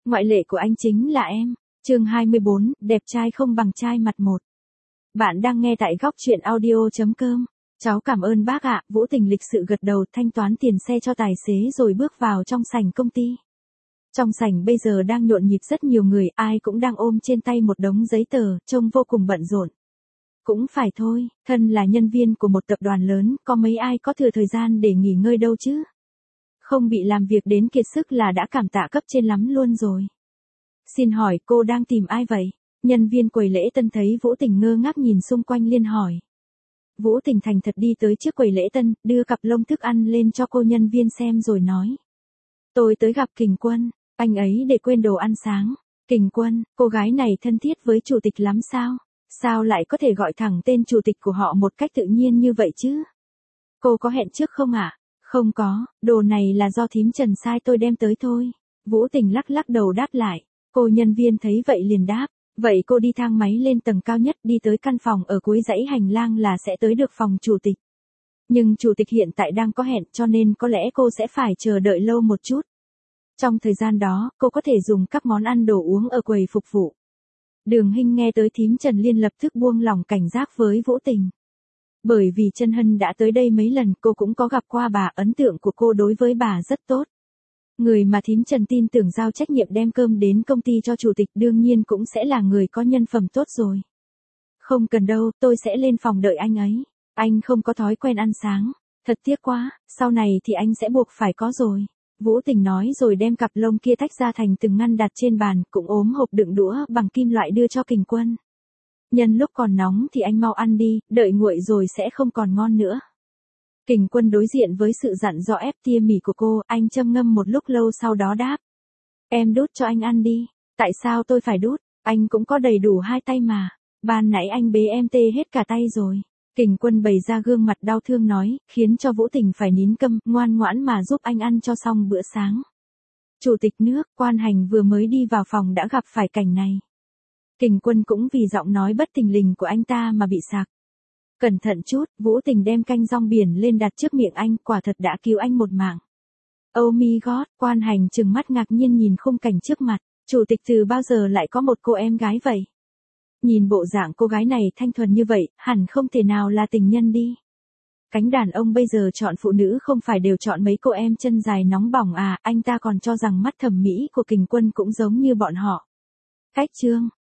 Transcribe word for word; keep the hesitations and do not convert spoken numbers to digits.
Ngoại lệ của anh chính là em. Chương hai mươi bốn, đẹp trai không bằng trai mặt một. Bạn đang nghe tại góc truyện audio chấm com. Cháu cảm ơn bác ạ, Vũ Tình lịch sự gật đầu thanh toán tiền xe cho tài xế rồi bước vào trong sảnh công ty. Trong sảnh bây giờ đang nhộn nhịp rất nhiều người, ai cũng đang ôm trên tay một đống giấy tờ, trông vô cùng bận rộn. Cũng phải thôi, thân là nhân viên của một tập đoàn lớn, có mấy ai có thừa thời gian để nghỉ ngơi đâu chứ. Không bị làm việc đến kiệt sức là đã cảm tạ cấp trên lắm luôn rồi. Xin hỏi cô đang tìm ai vậy? Nhân viên quầy lễ tân thấy Vũ Tình ngơ ngác nhìn xung quanh liền hỏi. Vũ Tình thành thật đi tới trước quầy lễ tân, đưa cặp lông thức ăn lên cho cô nhân viên xem rồi nói. Tôi tới gặp Kình Quân, anh ấy để quên đồ ăn sáng. Kình Quân, cô gái này thân thiết với chủ tịch lắm sao? Sao lại có thể gọi thẳng tên chủ tịch của họ một cách tự nhiên như vậy chứ? Cô có hẹn trước không ạ? À? Không có, đồ này là do thím Trần sai tôi đem tới thôi. Vũ Tình lắc lắc đầu đáp lại. Cô nhân viên thấy vậy liền đáp. Vậy cô đi thang máy lên tầng cao nhất, đi tới căn phòng ở cuối dãy hành lang là sẽ tới được phòng chủ tịch. Nhưng chủ tịch hiện tại đang có hẹn cho nên có lẽ cô sẽ phải chờ đợi lâu một chút. Trong thời gian đó, cô có thể dùng các món ăn đồ uống ở quầy phục vụ. Đường Hinh nghe tới thím Trần liền lập tức buông lỏng cảnh giác với Vũ Tình. Bởi vì Trân Hân đã tới đây mấy lần, cô cũng có gặp qua bà, ấn tượng của cô đối với bà rất tốt. Người mà thím Trần tin tưởng giao trách nhiệm đem cơm đến công ty cho chủ tịch đương nhiên cũng sẽ là người có nhân phẩm tốt rồi. Không cần đâu, tôi sẽ lên phòng đợi anh ấy. Anh không có thói quen ăn sáng. Thật tiếc quá, sau này thì anh sẽ buộc phải có rồi. Vũ Tình nói rồi đem cặp lông kia tách ra thành từng ngăn đặt trên bàn, cũng ốm hộp đựng đũa bằng kim loại đưa cho Kình Quân. Nhân lúc còn nóng thì anh mau ăn đi, đợi nguội rồi sẽ không còn ngon nữa. Kình Quân đối diện với sự dặn dò ép tỉa mỉ của cô, anh châm ngâm một lúc lâu sau đó đáp. Em đút cho anh ăn đi. Tại sao tôi phải đút? Anh cũng có đầy đủ hai tay mà. Ban nãy anh bế em tê hết cả tay rồi. Kình Quân bày ra gương mặt đau thương nói, khiến cho Vũ Tình phải nín câm, ngoan ngoãn mà giúp anh ăn cho xong bữa sáng. Chủ tịch nước, Quan Hành vừa mới đi vào phòng đã gặp phải cảnh này. Kình Quân cũng vì giọng nói bất thình lình của anh ta mà bị sặc. Cẩn thận chút, Vũ Tình đem canh rong biển lên đặt trước miệng anh, quả thật đã cứu anh một mạng. Oh my god, Quan Hành trừng mắt ngạc nhiên nhìn khung cảnh trước mặt, chủ tịch từ bao giờ lại có một cô em gái vậy? Nhìn bộ dạng cô gái này thanh thuần như vậy, hẳn không thể nào là tình nhân đi. Cánh đàn ông bây giờ chọn phụ nữ không phải đều chọn mấy cô em chân dài nóng bỏng à, anh ta còn cho rằng mắt thẩm mỹ của Kình Quân cũng giống như bọn họ. Cách chương,